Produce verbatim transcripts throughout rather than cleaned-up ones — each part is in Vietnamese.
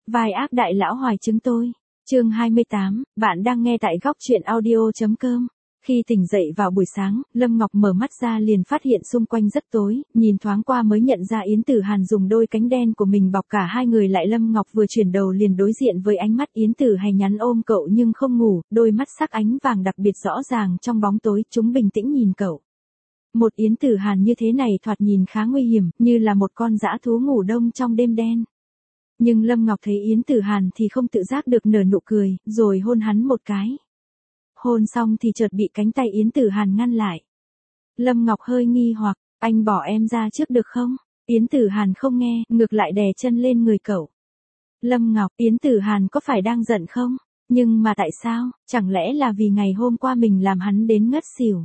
Vai ác đại lão hoài chứng tôi. Chương hai mươi tám, bạn đang nghe tại góc truyện audio.com. Khi tỉnh dậy vào buổi sáng, Lâm Ngọc mở mắt ra liền phát hiện xung quanh rất tối, nhìn thoáng qua mới nhận ra Yến Tử Hàn dùng đôi cánh đen của mình bọc cả hai người lại. Lâm Ngọc vừa chuyển đầu liền đối diện với ánh mắt Yến Tử Hay nhắn ôm cậu nhưng không ngủ, đôi mắt sắc ánh vàng đặc biệt rõ ràng trong bóng tối, chúng bình tĩnh nhìn cậu. Một Yến Tử Hàn như thế này thoạt nhìn khá nguy hiểm, như là một con dã thú ngủ đông trong đêm đen. Nhưng Lâm Ngọc thấy Yến Tử Hàn thì không tự giác được nở nụ cười, rồi hôn hắn một cái. Hôn xong thì chợt bị cánh tay Yến Tử Hàn ngăn lại. Lâm Ngọc hơi nghi hoặc, anh bỏ em ra trước được không? Yến Tử Hàn không nghe, ngược lại đè chân lên người cậu. Lâm Ngọc, Yến Tử Hàn có phải đang giận không? Nhưng mà tại sao? Chẳng lẽ là vì ngày hôm qua mình làm hắn đến ngất xỉu?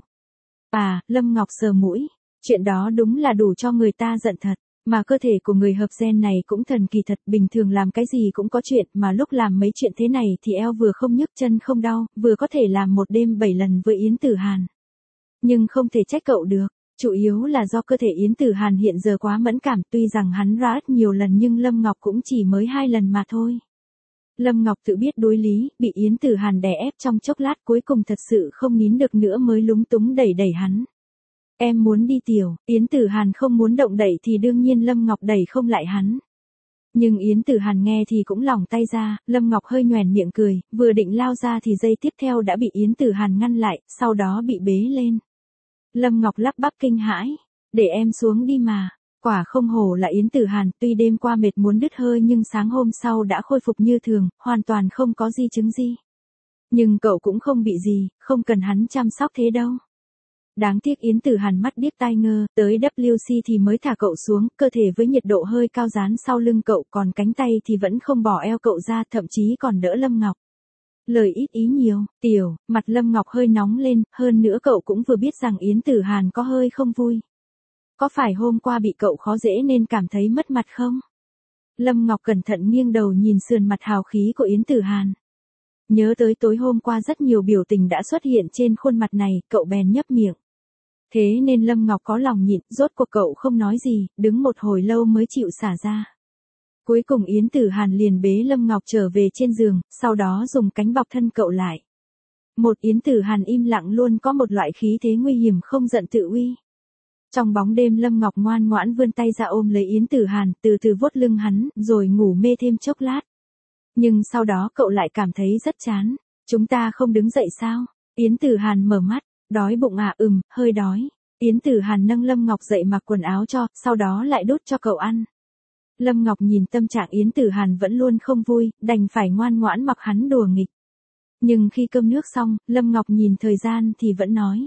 À, Lâm Ngọc sờ mũi. Chuyện đó đúng là đủ cho người ta giận thật. Mà cơ thể của người hợp gen này cũng thần kỳ thật, bình thường làm cái gì cũng có chuyện, mà lúc làm mấy chuyện thế này thì eo vừa không nhức chân không đau, vừa có thể làm một đêm bảy lần với Yến Tử Hàn. Nhưng không thể trách cậu được, chủ yếu là do cơ thể Yến Tử Hàn hiện giờ quá mẫn cảm, tuy rằng hắn ra rất nhiều lần nhưng Lâm Ngọc cũng chỉ mới hai lần mà thôi. Lâm Ngọc tự biết đối lý, bị Yến Tử Hàn đè ép trong chốc lát cuối cùng thật sự không nín được nữa mới lúng túng đẩy đẩy hắn. Em muốn đi tiểu, Yến Tử Hàn không muốn động đậy thì đương nhiên Lâm Ngọc đẩy không lại hắn. Nhưng Yến Tử Hàn nghe thì cũng lỏng tay ra, Lâm Ngọc hơi nhoẻn miệng cười, vừa định lao ra thì giây tiếp theo đã bị Yến Tử Hàn ngăn lại, sau đó bị bế lên. Lâm Ngọc lắp bắp kinh hãi, để em xuống đi mà. Quả không hổ là Yến Tử Hàn, tuy đêm qua mệt muốn đứt hơi nhưng sáng hôm sau đã khôi phục như thường, hoàn toàn không có di chứng gì. Nhưng cậu cũng không bị gì, không cần hắn chăm sóc thế đâu. Đáng tiếc Yến Tử Hàn mắt điếc tai ngơ, tới W C thì mới thả cậu xuống, cơ thể với nhiệt độ hơi cao dán sau lưng cậu, còn cánh tay thì vẫn không bỏ eo cậu ra, thậm chí còn đỡ Lâm Ngọc. Lời ít ý nhiều, tiểu, mặt Lâm Ngọc hơi nóng lên, hơn nữa cậu cũng vừa biết rằng Yến Tử Hàn có hơi không vui. Có phải hôm qua bị cậu khó dễ nên cảm thấy mất mặt không? Lâm Ngọc cẩn thận nghiêng đầu nhìn sườn mặt hào khí của Yến Tử Hàn. Nhớ tới tối hôm qua rất nhiều biểu tình đã xuất hiện trên khuôn mặt này, cậu bèn nhấp miệng. Thế nên Lâm Ngọc có lòng nhịn, rốt cuộc cậu không nói gì, đứng một hồi lâu mới chịu xả ra. Cuối cùng Yến Tử Hàn liền bế Lâm Ngọc trở về trên giường, sau đó dùng cánh bọc thân cậu lại. Một Yến Tử Hàn im lặng luôn có một loại khí thế nguy hiểm không giận tự uy. Trong bóng đêm Lâm Ngọc ngoan ngoãn vươn tay ra ôm lấy Yến Tử Hàn, từ từ vuốt lưng hắn, rồi ngủ mê thêm chốc lát. Nhưng sau đó cậu lại cảm thấy rất chán. Chúng ta không đứng dậy sao? Yến Tử Hàn mở mắt. Đói bụng à? Ừm, hơi đói. Yến Tử Hàn nâng Lâm Ngọc dậy mặc quần áo cho, sau đó lại đút cho cậu ăn. Lâm Ngọc nhìn tâm trạng Yến Tử Hàn vẫn luôn không vui, đành phải ngoan ngoãn mặc hắn đùa nghịch. Nhưng khi cơm nước xong, Lâm Ngọc nhìn thời gian thì vẫn nói.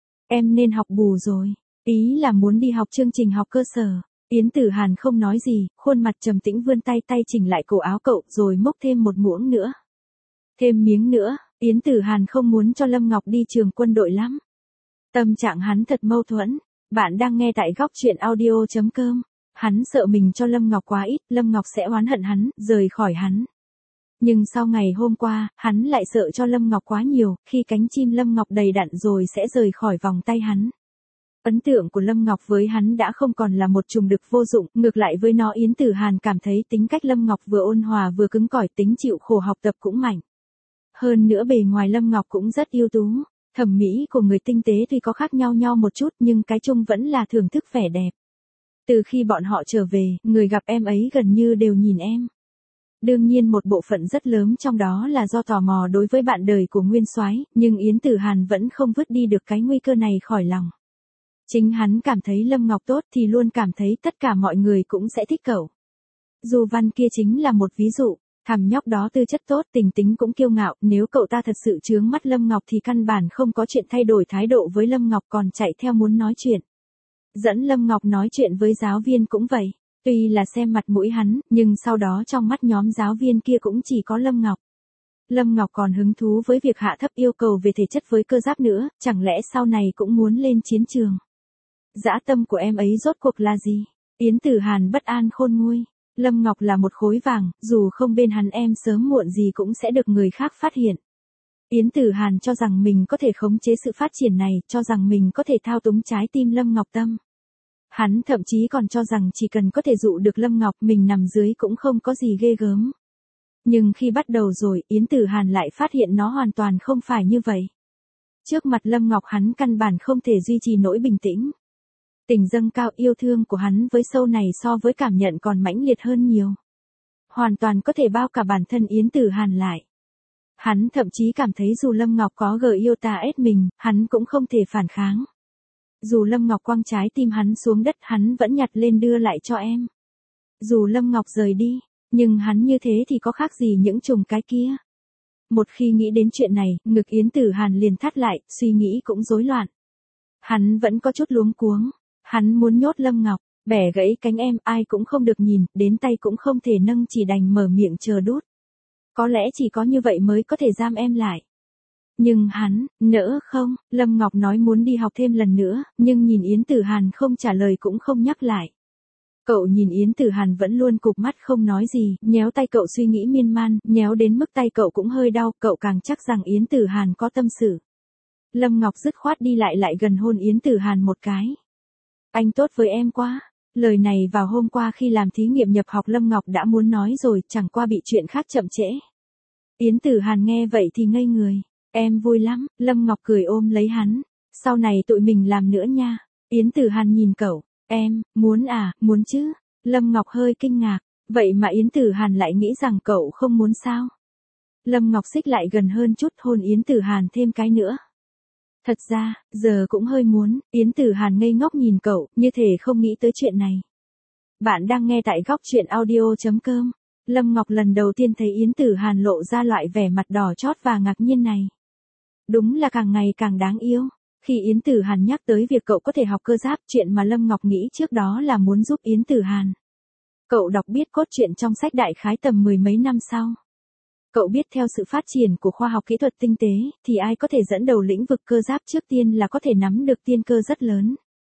Em nên học bù rồi. Ý là muốn đi học chương trình học cơ sở. Yến Tử Hàn không nói gì, khuôn mặt trầm tĩnh vươn tay tay chỉnh lại cổ áo cậu rồi múc thêm một muỗng nữa. Thêm miếng nữa. Yến Tử Hàn không muốn cho Lâm Ngọc đi trường quân đội lắm. Tâm trạng hắn thật mâu thuẫn. Bạn đang nghe tại góc truyện audio.com. Hắn sợ mình cho Lâm Ngọc quá ít, Lâm Ngọc sẽ oán hận hắn, rời khỏi hắn. Nhưng sau ngày hôm qua, hắn lại sợ cho Lâm Ngọc quá nhiều, khi cánh chim Lâm Ngọc đầy đặn rồi sẽ rời khỏi vòng tay hắn. Ấn tượng của Lâm Ngọc với hắn đã không còn là một trùng đực vô dụng, ngược lại với nó Yến Tử Hàn cảm thấy tính cách Lâm Ngọc vừa ôn hòa vừa cứng cỏi, tính chịu khổ học tập cũng mạnh. Hơn nữa bề ngoài Lâm Ngọc cũng rất ưu tú, thẩm mỹ của người tinh tế tuy có khác nhau nhau một chút nhưng cái chung vẫn là thưởng thức vẻ đẹp. Từ khi bọn họ trở về, người gặp em ấy gần như đều nhìn em. Đương nhiên một bộ phận rất lớn trong đó là do tò mò đối với bạn đời của Nguyên Soái, nhưng Yến Tử Hàn vẫn không vứt đi được cái nguy cơ này khỏi lòng. Chính hắn cảm thấy Lâm Ngọc tốt thì luôn cảm thấy tất cả mọi người cũng sẽ thích cậu. Du Văn kia chính là một ví dụ. Thằng nhóc đó tư chất tốt, tình tính cũng kiêu ngạo, nếu cậu ta thật sự chướng mắt Lâm Ngọc thì căn bản không có chuyện thay đổi thái độ với Lâm Ngọc còn chạy theo muốn nói chuyện. Dẫn Lâm Ngọc nói chuyện với giáo viên cũng vậy, tuy là xem mặt mũi hắn, nhưng sau đó trong mắt nhóm giáo viên kia cũng chỉ có Lâm Ngọc. Lâm Ngọc còn hứng thú với việc hạ thấp yêu cầu về thể chất với cơ giáp nữa, chẳng lẽ sau này cũng muốn lên chiến trường. Dã tâm của em ấy rốt cuộc là gì? Yến Tử Hàn bất an khôn nguôi. Lâm Ngọc là một khối vàng, dù không bên hắn em sớm muộn gì cũng sẽ được người khác phát hiện. Yến Tử Hàn cho rằng mình có thể khống chế sự phát triển này, cho rằng mình có thể thao túng trái tim Lâm Ngọc tâm. Hắn thậm chí còn cho rằng chỉ cần có thể dụ được Lâm Ngọc mình nằm dưới cũng không có gì ghê gớm. Nhưng khi bắt đầu rồi, Yến Tử Hàn lại phát hiện nó hoàn toàn không phải như vậy. Trước mặt Lâm Ngọc hắn căn bản không thể duy trì nỗi bình tĩnh. Tình dâng cao yêu thương của hắn với sâu này so với cảm nhận còn mãnh liệt hơn nhiều. Hoàn toàn có thể bao cả bản thân Yến Tử Hàn lại. Hắn thậm chí cảm thấy dù Lâm Ngọc có gờ yêu ta ép mình, hắn cũng không thể phản kháng. Dù Lâm Ngọc quăng trái tim hắn xuống đất hắn vẫn nhặt lên đưa lại cho em. Dù Lâm Ngọc rời đi, nhưng hắn như thế thì có khác gì những trùng cái kia. Một khi nghĩ đến chuyện này, ngực Yến Tử Hàn liền thắt lại, suy nghĩ cũng rối loạn. Hắn vẫn có chút luống cuống. Hắn muốn nhốt Lâm Ngọc, bẻ gãy cánh em, ai cũng không được nhìn, đến tay cũng không thể nâng, chỉ đành mở miệng chờ đút. Có lẽ chỉ có như vậy mới có thể giam em lại. Nhưng hắn, nỡ không, Lâm Ngọc nói muốn đi học thêm lần nữa, nhưng nhìn Yến Tử Hàn không trả lời cũng không nhắc lại. Cậu nhìn Yến Tử Hàn vẫn luôn cụp mắt không nói gì, nhéo tay cậu suy nghĩ miên man, nhéo đến mức tay cậu cũng hơi đau, cậu càng chắc rằng Yến Tử Hàn có tâm sự. Lâm Ngọc dứt khoát đi lại lại gần hôn Yến Tử Hàn một cái. Anh tốt với em quá. Lời này vào hôm qua khi làm thí nghiệm nhập học Lâm Ngọc đã muốn nói rồi, chẳng qua bị chuyện khác chậm trễ. Yến Tử Hàn nghe vậy thì ngây người. Em vui lắm, Lâm Ngọc cười ôm lấy hắn. Sau này tụi mình làm nữa nha. Yến Tử Hàn nhìn cậu. Em, muốn à, muốn chứ. Lâm Ngọc hơi kinh ngạc. Vậy mà Yến Tử Hàn lại nghĩ rằng cậu không muốn sao. Lâm Ngọc xích lại gần hơn chút hôn Yến Tử Hàn thêm cái nữa. Thật ra, giờ cũng hơi muốn, Yến Tử Hàn ngây ngốc nhìn cậu, như thể không nghĩ tới chuyện này. Bạn đang nghe tại góc truyện audio chấm com. Lâm Ngọc lần đầu tiên thấy Yến Tử Hàn lộ ra loại vẻ mặt đỏ chót và ngạc nhiên này. Đúng là càng ngày càng đáng yêu. Khi Yến Tử Hàn nhắc tới việc cậu có thể học cơ giáp, chuyện mà Lâm Ngọc nghĩ trước đó là muốn giúp Yến Tử Hàn. Cậu đọc biết cốt truyện trong sách đại khái tầm mười mấy năm sau. Cậu biết theo sự phát triển của khoa học kỹ thuật tinh tế, thì ai có thể dẫn đầu lĩnh vực cơ giáp trước tiên là có thể nắm được tiên cơ rất lớn.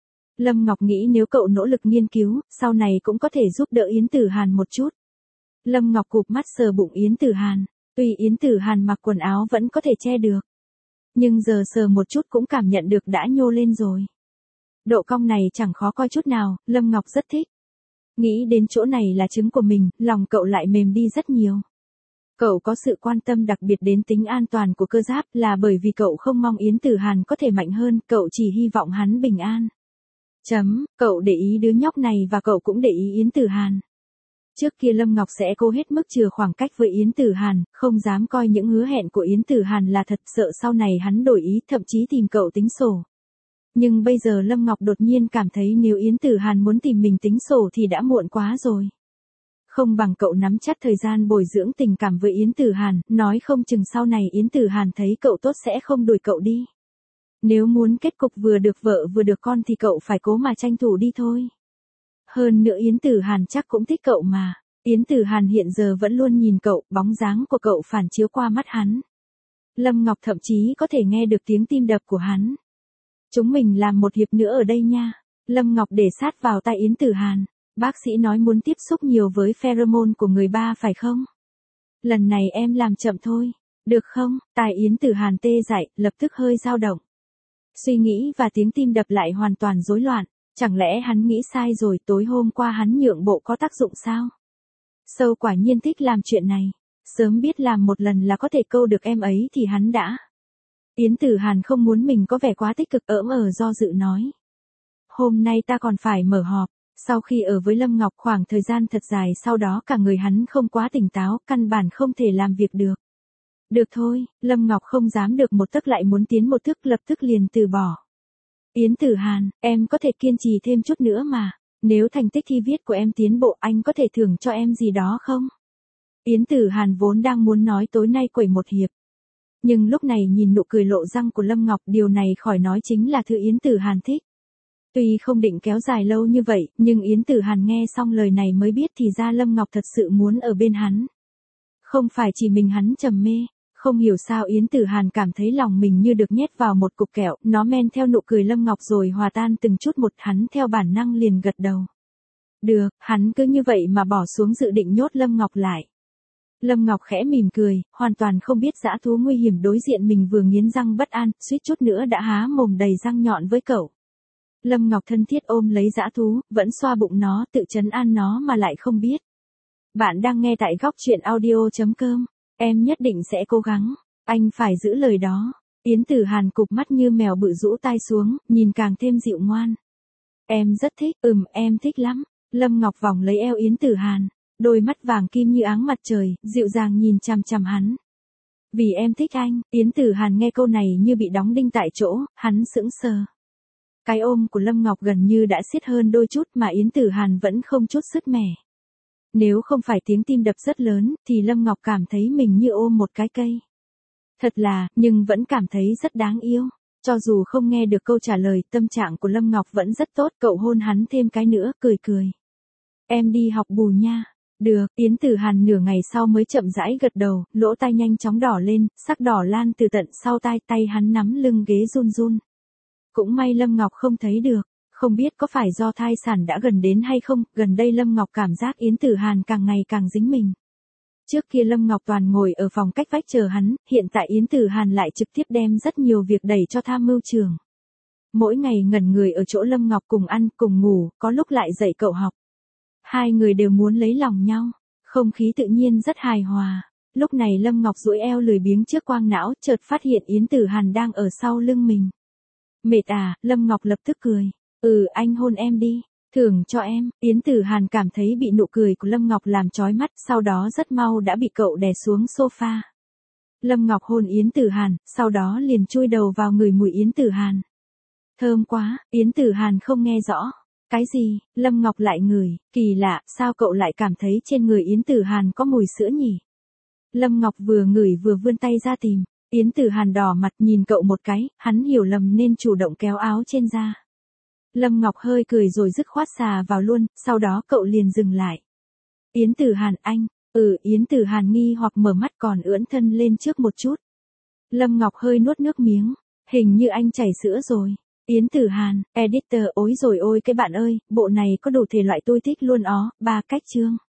Lâm Ngọc nghĩ nếu cậu nỗ lực nghiên cứu, sau này cũng có thể giúp đỡ Yến Tử Hàn một chút. Lâm Ngọc cụp mắt sờ bụng Yến Tử Hàn. Tuy Yến Tử Hàn mặc quần áo vẫn có thể che được. Nhưng giờ sờ một chút cũng cảm nhận được đã nhô lên rồi. Độ cong này chẳng khó coi chút nào, Lâm Ngọc rất thích. Nghĩ đến chỗ này là trứng của mình, lòng cậu lại mềm đi rất nhiều. Cậu có sự quan tâm đặc biệt đến tính an toàn của cơ giáp là bởi vì cậu không mong Yến Tử Hàn có thể mạnh hơn, cậu chỉ hy vọng hắn bình an. Chấm, cậu để ý đứa nhóc này và cậu cũng để ý Yến Tử Hàn. Trước kia Lâm Ngọc sẽ cố hết mức chừa khoảng cách với Yến Tử Hàn, không dám coi những hứa hẹn của Yến Tử Hàn là thật, sợ sau này hắn đổi ý, thậm chí tìm cậu tính sổ. Nhưng bây giờ Lâm Ngọc đột nhiên cảm thấy nếu Yến Tử Hàn muốn tìm mình tính sổ thì đã muộn quá rồi. Không bằng cậu nắm chắc thời gian bồi dưỡng tình cảm với Yến Tử Hàn, nói không chừng sau này Yến Tử Hàn thấy cậu tốt sẽ không đuổi cậu đi. Nếu muốn kết cục vừa được vợ vừa được con thì cậu phải cố mà tranh thủ đi thôi. Hơn nữa Yến Tử Hàn chắc cũng thích cậu mà. Yến Tử Hàn hiện giờ vẫn luôn nhìn cậu, bóng dáng của cậu phản chiếu qua mắt hắn. Lâm Ngọc thậm chí có thể nghe được tiếng tim đập của hắn. Chúng mình làm một hiệp nữa ở đây nha. Lâm Ngọc để sát vào tay Yến Tử Hàn. Bác sĩ nói muốn tiếp xúc nhiều với pheromone của người ba phải không? Lần này em làm chậm thôi. Được không? Tai Yến Tử Hàn tê dại, lập tức hơi dao động. Suy nghĩ và tiếng tim đập lại hoàn toàn rối loạn. Chẳng lẽ hắn nghĩ sai rồi, tối hôm qua hắn nhượng bộ có tác dụng sao? Sâu quả nhiên thích làm chuyện này. Sớm biết làm một lần là có thể câu được em ấy thì hắn đã. Yến Tử Hàn không muốn mình có vẻ quá tích cực, ỡm ờ do dự nói. Hôm nay ta còn phải mở họp. Sau khi ở với Lâm Ngọc khoảng thời gian thật dài sau đó cả người hắn không quá tỉnh táo, căn bản không thể làm việc được. Được thôi, Lâm Ngọc không dám được một tấc lại muốn tiến một thước, lập tức liền từ bỏ. Yến Tử Hàn, em có thể kiên trì thêm chút nữa mà. Nếu thành tích thi viết của em tiến bộ anh có thể thưởng cho em gì đó không? Yến Tử Hàn vốn đang muốn nói tối nay quẩy một hiệp. Nhưng lúc này nhìn nụ cười lộ răng của Lâm Ngọc, điều này khỏi nói chính là thứ Yến Tử Hàn thích. Tuy không định kéo dài lâu như vậy, nhưng Yến Tử Hàn nghe xong lời này mới biết thì ra Lâm Ngọc thật sự muốn ở bên hắn. Không phải chỉ mình hắn trầm mê, không hiểu sao Yến Tử Hàn cảm thấy lòng mình như được nhét vào một cục kẹo, nó men theo nụ cười Lâm Ngọc rồi hòa tan từng chút một, hắn theo bản năng liền gật đầu. Được, hắn cứ như vậy mà bỏ xuống dự định nhốt Lâm Ngọc lại. Lâm Ngọc khẽ mỉm cười, hoàn toàn không biết dã thú nguy hiểm đối diện mình vừa nghiến răng bất an, suýt chút nữa đã há mồm đầy răng nhọn với cậu. Lâm Ngọc thân thiết ôm lấy dã thú, vẫn xoa bụng nó, tự trấn an nó mà lại không biết. Bạn đang nghe tại góc chuyện audio chấm com. Em nhất định sẽ cố gắng. Anh phải giữ lời đó. Yến Tử Hàn cụp mắt như mèo bự rũ tai xuống, nhìn càng thêm dịu ngoan. Em rất thích, ừm em thích lắm. Lâm Ngọc vòng lấy eo Yến Tử Hàn. Đôi mắt vàng kim như áng mặt trời, dịu dàng nhìn chằm chằm hắn. Vì em thích anh, Yến Tử Hàn nghe câu này như bị đóng đinh tại chỗ, hắn sững sờ. Cái ôm của Lâm Ngọc gần như đã siết hơn đôi chút mà Yến Tử Hàn vẫn không chút sứt mẻ. Nếu không phải tiếng tim đập rất lớn, thì Lâm Ngọc cảm thấy mình như ôm một cái cây. Thật là, nhưng vẫn cảm thấy rất đáng yêu. Cho dù không nghe được câu trả lời, tâm trạng của Lâm Ngọc vẫn rất tốt, cậu hôn hắn thêm cái nữa, cười cười. Em đi học bù nha. Được, Yến Tử Hàn nửa ngày sau mới chậm rãi gật đầu, lỗ tai nhanh chóng đỏ lên, sắc đỏ lan từ tận sau tai, tay hắn nắm lưng ghế run run. Cũng may Lâm Ngọc không thấy được, không biết có phải do thai sản đã gần đến hay không, gần đây Lâm Ngọc cảm giác Yến Tử Hàn càng ngày càng dính mình. Trước kia Lâm Ngọc toàn ngồi ở phòng cách vách chờ hắn, hiện tại Yến Tử Hàn lại trực tiếp đem rất nhiều việc đẩy cho tham mưu trưởng. Mỗi ngày ngẩn người ở chỗ Lâm Ngọc cùng ăn, cùng ngủ, có lúc lại dạy cậu học. Hai người đều muốn lấy lòng nhau, không khí tự nhiên rất hài hòa. Lúc này Lâm Ngọc duỗi eo lười biếng trước quang não, chợt phát hiện Yến Tử Hàn đang ở sau lưng mình. Mệt à, Lâm Ngọc lập tức cười. Ừ, anh hôn em đi, thưởng cho em. Yến Tử Hàn cảm thấy bị nụ cười của Lâm Ngọc làm chói mắt, sau đó rất mau đã bị cậu đè xuống sofa. Lâm Ngọc hôn Yến Tử Hàn, sau đó liền chui đầu vào người mùi Yến Tử Hàn. Thơm quá, Yến Tử Hàn không nghe rõ. Cái gì? Lâm Ngọc lại ngửi, kỳ lạ, sao cậu lại cảm thấy trên người Yến Tử Hàn có mùi sữa nhỉ? Lâm Ngọc vừa ngửi vừa vươn tay ra tìm. Yến Tử Hàn đỏ mặt nhìn cậu một cái, hắn hiểu lầm nên chủ động kéo áo trên ra. Lâm Ngọc hơi cười rồi dứt khoát xà vào luôn, sau đó cậu liền dừng lại. Yến Tử Hàn anh, ừ Yến Tử Hàn nghi hoặc mở mắt còn ưỡn thân lên trước một chút. Lâm Ngọc hơi nuốt nước miếng, hình như anh chảy sữa rồi. Yến Tử Hàn, editor ối rồi ôi cái bạn ơi, bộ này có đủ thể loại tôi thích luôn ó, ba cách chương.